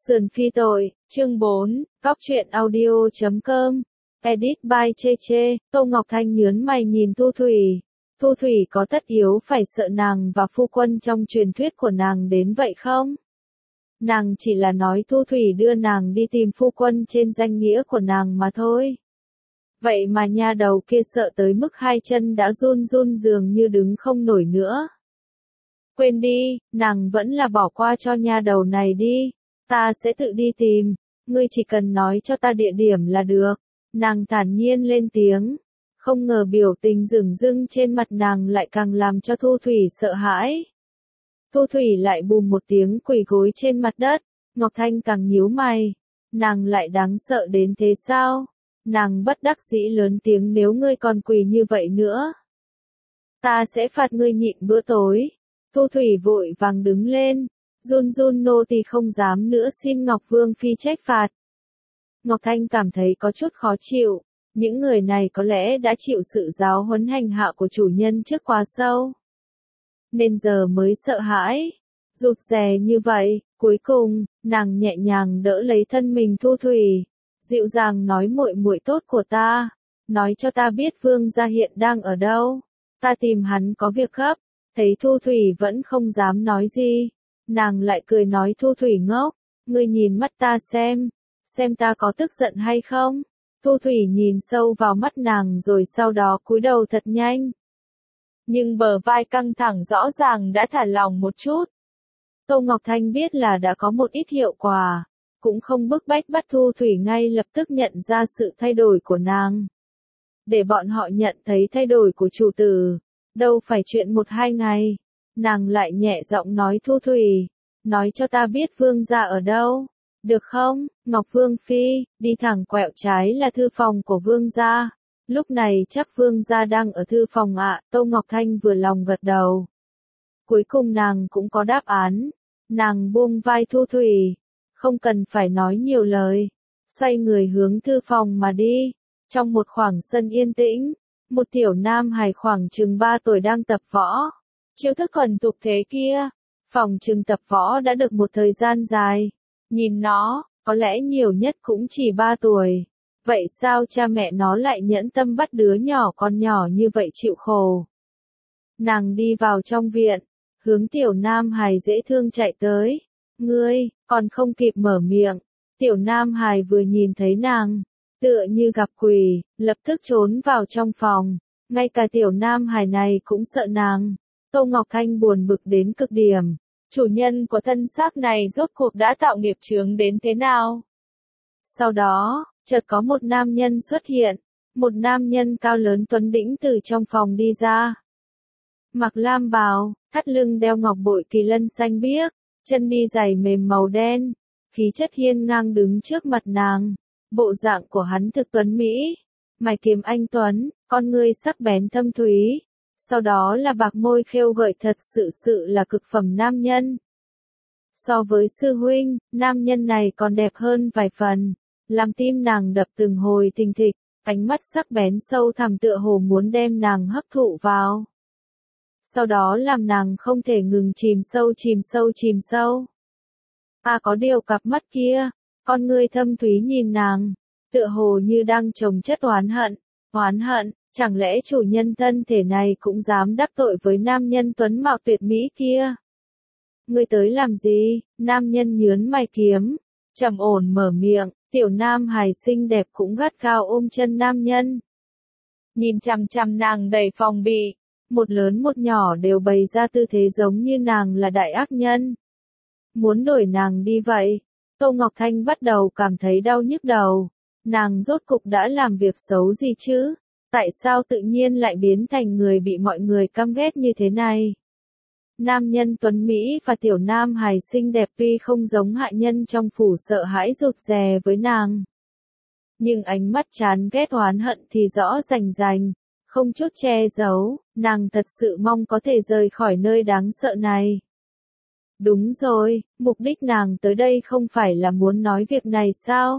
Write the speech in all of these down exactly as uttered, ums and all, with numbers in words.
Sườn phi tội, chương bốn, Cóc truyện audio chấm com, edit by Chê Chê. Tô Ngọc Thanh nhớn mày nhìn Thu Thủy. Thu Thủy có tất yếu phải sợ nàng và phu quân trong truyền thuyết của nàng đến vậy không? Nàng chỉ là nói Thu Thủy đưa nàng đi tìm phu quân trên danh nghĩa của nàng mà thôi. Vậy mà nha đầu kia sợ tới mức hai chân đã run run dường như đứng không nổi nữa. Quên đi, nàng vẫn là bỏ qua cho nha đầu này đi. Ta sẽ tự đi tìm, ngươi chỉ cần nói cho ta địa điểm là được. Nàng thản nhiên lên tiếng, không ngờ biểu tình dửng dưng trên mặt nàng lại càng làm cho Thu Thủy sợ hãi. Thu Thủy lại bùm một tiếng quỳ gối trên mặt đất, Ngọc Thanh càng nhíu mày, nàng lại đáng sợ đến thế sao? Nàng bất đắc dĩ lớn tiếng, nếu ngươi còn quỳ như vậy nữa, ta sẽ phạt ngươi nhịn bữa tối. Thu Thủy vội vàng đứng lên. Run run nô tỳ không dám nữa, xin Ngọc Vương Phi trách phạt. Ngọc Thanh cảm thấy có chút khó chịu, những người này có lẽ đã chịu sự giáo huấn hành hạ của chủ nhân trước quá sâu, nên giờ mới sợ hãi, rụt rè như vậy. Cuối cùng, nàng nhẹ nhàng đỡ lấy thân mình Thu Thủy, dịu dàng nói, muội muội tốt của ta, nói cho ta biết Vương gia hiện đang ở đâu, ta tìm hắn có việc gấp. Thấy Thu Thủy vẫn không dám nói gì, nàng lại cười nói, Thu Thủy ngốc, ngươi nhìn mắt ta xem, xem ta có tức giận hay không. Thu Thủy nhìn sâu vào mắt nàng rồi sau đó cúi đầu thật nhanh. Nhưng bờ vai căng thẳng rõ ràng đã thả lỏng một chút. Tô Ngọc Thanh biết là đã có một ít hiệu quả, cũng không bức bách bắt Thu Thủy ngay lập tức nhận ra sự thay đổi của nàng. Để bọn họ nhận thấy thay đổi của chủ tử, đâu phải chuyện một hai ngày. Nàng lại nhẹ giọng nói, Thu Thủy, nói cho ta biết Vương gia ở đâu, được không? Ngọc Vương Phi, đi thẳng quẹo trái là thư phòng của Vương gia. Lúc này chắc Vương gia đang ở thư phòng ạ. Tô Ngọc Thanh vừa lòng gật đầu. Cuối cùng nàng cũng có đáp án. Nàng buông vai Thu Thủy, không cần phải nói nhiều lời, xoay người hướng thư phòng mà đi. Trong một khoảng sân yên tĩnh, một tiểu nam hài khoảng chừng ba tuổi đang tập võ. Chiêu thức thuần thục thế kia, phòng trừng tập võ đã được một thời gian dài. Nhìn nó, có lẽ nhiều nhất cũng chỉ ba tuổi. Vậy sao cha mẹ nó lại nhẫn tâm bắt đứa nhỏ con nhỏ như vậy chịu khổ? Nàng đi vào trong viện, hướng tiểu nam hài dễ thương chạy tới. Ngươi, còn không kịp mở miệng. Tiểu nam hài vừa nhìn thấy nàng, tựa như gặp quỷ, lập tức trốn vào trong phòng. Ngay cả tiểu nam hài này cũng sợ nàng. Tô Ngọc Thanh buồn bực đến cực điểm. Chủ nhân của thân xác này rốt cuộc đã tạo nghiệp chướng đến thế nào? Sau đó, chợt có một nam nhân xuất hiện. Một nam nhân cao lớn tuấn đĩnh từ trong phòng đi ra. Mặc lam bào, thắt lưng đeo ngọc bội kỳ lân xanh biếc, chân đi giày mềm màu đen, khí chất hiên ngang đứng trước mặt nàng. Bộ dạng của hắn thực tuấn mỹ, mày kiếm anh tuấn, con ngươi sắc bén thâm thúy. Sau đó là bạc môi khêu gợi, thật sự sự là cực phẩm nam nhân. So với sư huynh, nam nhân này còn đẹp hơn vài phần, làm tim nàng đập từng hồi thình thịch, ánh mắt sắc bén sâu thẳm tựa hồ muốn đem nàng hấp thụ vào. Sau đó làm nàng không thể ngừng chìm sâu chìm sâu chìm sâu. À có điều cặp mắt kia, con ngươi thâm thúy nhìn nàng, tựa hồ như đang chồng chất oán hận, oán hận. Chẳng lẽ chủ nhân thân thể này cũng dám đắc tội với nam nhân tuấn mạo tuyệt mỹ kia? Ngươi tới làm gì? Nam nhân nhớn mày kiếm, trầm ổn mở miệng. Tiểu nam hài xinh đẹp cũng gắt gao ôm chân nam nhân. Nhìn chằm chằm nàng đầy phòng bị, một lớn một nhỏ đều bày ra tư thế giống như nàng là đại ác nhân. Muốn đuổi nàng đi vậy. Tô Ngọc Thanh bắt đầu cảm thấy đau nhức đầu. Nàng rốt cục đã làm việc xấu gì chứ? Tại sao tự nhiên lại biến thành người bị mọi người căm ghét như thế này? Nam nhân tuấn Mỹ và tiểu nam hài xinh đẹp tuy không giống hạ nhân trong phủ sợ hãi rụt rè với nàng, nhưng ánh mắt chán ghét oán hận thì rõ rành rành, không chút che giấu. Nàng thật sự mong có thể rời khỏi nơi đáng sợ này. Đúng rồi, mục đích nàng tới đây không phải là muốn nói việc này sao?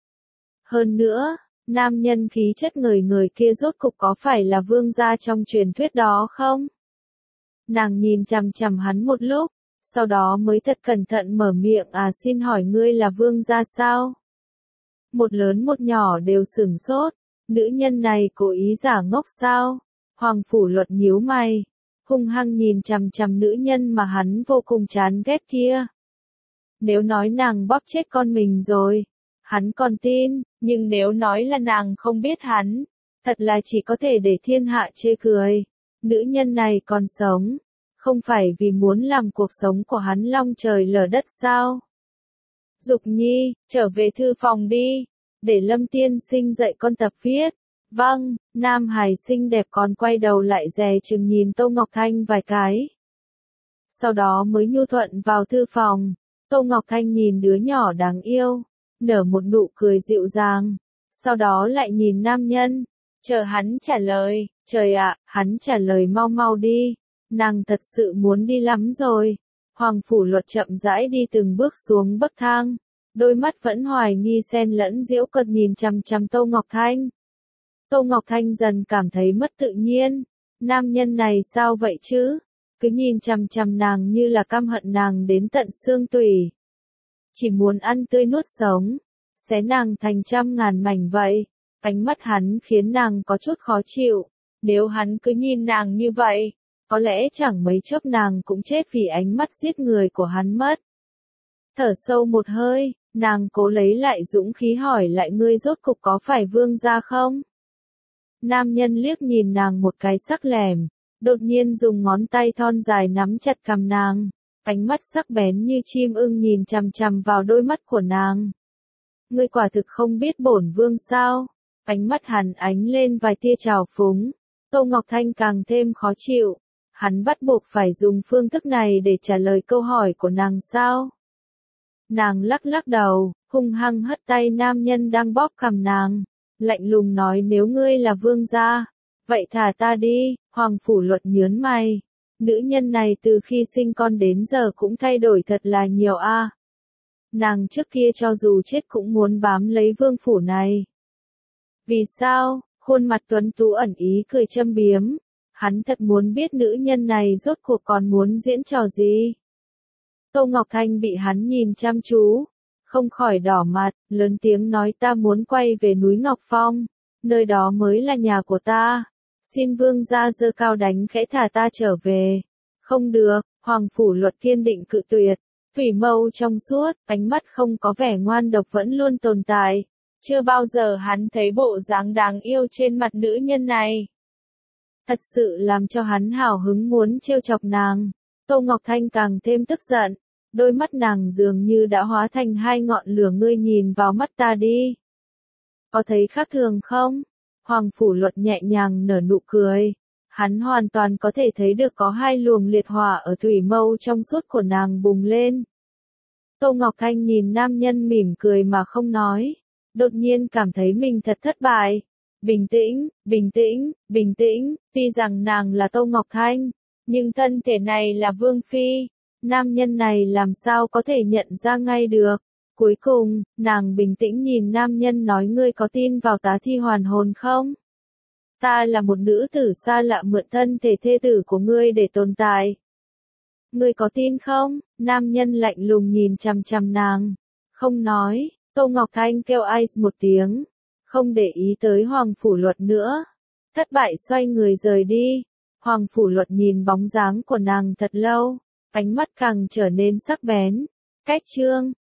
Hơn nữa, nam nhân khí chất người người kia rốt cục có phải là vương gia trong truyền thuyết đó không? Nàng nhìn chằm chằm hắn một lúc, sau đó mới thật cẩn thận mở miệng à xin hỏi ngươi là vương gia sao? Một lớn một nhỏ đều sửng sốt, nữ nhân này cố ý giả ngốc sao? Hoàng Phủ Luật nhíu mày, hung hăng nhìn chằm chằm nữ nhân mà hắn vô cùng chán ghét kia. Nếu nói nàng bóp chết con mình rồi, hắn còn tin, nhưng nếu nói là nàng không biết hắn, thật là chỉ có thể để thiên hạ chê cười. Nữ nhân này còn sống, không phải vì muốn làm cuộc sống của hắn long trời lở đất sao? Dục Nhi, trở về thư phòng đi, để Lâm tiên sinh dạy con tập viết. Vâng, nam hài xinh đẹp còn quay đầu lại dè chừng nhìn Tô Ngọc Thanh vài cái. Sau đó mới nhu thuận vào thư phòng. Tô Ngọc Thanh nhìn đứa nhỏ đáng yêu, nở một nụ cười dịu dàng, sau đó lại nhìn nam nhân, chờ hắn trả lời. Trời ạ, hắn trả lời mau mau đi, nàng thật sự muốn đi lắm rồi. Hoàng Phủ Luật chậm rãi đi từng bước xuống bậc thang, đôi mắt vẫn hoài nghi xen lẫn giễu cợt nhìn chằm chằm Tô Ngọc Thanh. Tô Ngọc Thanh dần cảm thấy mất tự nhiên, nam nhân này sao vậy chứ? Cứ nhìn chằm chằm nàng như là căm hận nàng đến tận xương tủy. Chỉ muốn ăn tươi nuốt sống, xé nàng thành trăm ngàn mảnh vậy. Ánh mắt hắn khiến nàng có chút khó chịu. Nếu hắn cứ nhìn nàng như vậy, có lẽ chẳng mấy chốc nàng cũng chết vì ánh mắt giết người của hắn mất. Thở sâu một hơi, nàng cố lấy lại dũng khí hỏi lại ngươi rốt cục có phải vương gia không? Nam nhân liếc nhìn nàng một cái sắc lẻm, đột nhiên dùng ngón tay thon dài nắm chặt cằm nàng, ánh mắt sắc bén như chim ưng nhìn chằm chằm vào đôi mắt của nàng. Ngươi quả thực không biết bổn vương sao? Ánh mắt hắn ánh lên vài tia trào phúng. Tô Ngọc Thanh càng thêm khó chịu. Hắn bắt buộc phải dùng phương thức này để trả lời câu hỏi của nàng sao? Nàng lắc lắc đầu, hung hăng hất tay nam nhân đang bóp cằm nàng, lạnh lùng nói nếu ngươi là vương gia, vậy thả ta đi. Hoàng Phủ Luật nhớn mày. Nữ nhân này từ khi sinh con đến giờ cũng thay đổi thật là nhiều a. À. Nàng trước kia cho dù chết cũng muốn bám lấy vương phủ này. Vì sao? Khuôn mặt tuấn tú ẩn ý cười châm biếm. Hắn thật muốn biết nữ nhân này rốt cuộc còn muốn diễn trò gì. Tô Ngọc Thanh bị hắn nhìn chăm chú, không khỏi đỏ mặt, lớn tiếng nói ta muốn quay về núi Ngọc Phong, nơi đó mới là nhà của ta. Xin vương gia giơ cao đánh khẽ thả ta trở về. Không được, Hoàng Phủ Luật kiên định cự tuyệt. Thủy mâu trong suốt, ánh mắt không có vẻ ngoan độc vẫn luôn tồn tại. Chưa bao giờ hắn thấy bộ dáng đáng yêu trên mặt nữ nhân này. Thật sự làm cho hắn hào hứng muốn trêu chọc nàng. Tô Ngọc Thanh càng thêm tức giận. Đôi mắt nàng dường như đã hóa thành hai ngọn lửa ngươi nhìn vào mắt ta đi. Có thấy khác thường không? Hoàng Phủ Luật nhẹ nhàng nở nụ cười. Hắn hoàn toàn có thể thấy được có hai luồng liệt hỏa ở thủy mâu trong suốt của nàng bùng lên. Tô Ngọc Thanh nhìn nam nhân mỉm cười mà không nói. Đột nhiên cảm thấy mình thật thất bại. Bình tĩnh, bình tĩnh, bình tĩnh, tuy rằng nàng là Tô Ngọc Thanh, nhưng thân thể này là Vương Phi. Nam nhân này làm sao có thể nhận ra ngay được. Cuối cùng, nàng bình tĩnh nhìn nam nhân nói ngươi có tin vào tá thi hoàn hồn không? Ta là một nữ tử xa lạ mượn thân thể thê tử của ngươi để tồn tại. Ngươi có tin không? Nam nhân lạnh lùng nhìn chằm chằm nàng. Không nói, Tô Ngọc Thanh kêu ice một tiếng. Không để ý tới Hoàng Phủ Luật nữa. Thất bại xoay người rời đi. Hoàng Phủ Luật nhìn bóng dáng của nàng thật lâu. Ánh mắt càng trở nên sắc bén. Cách chương.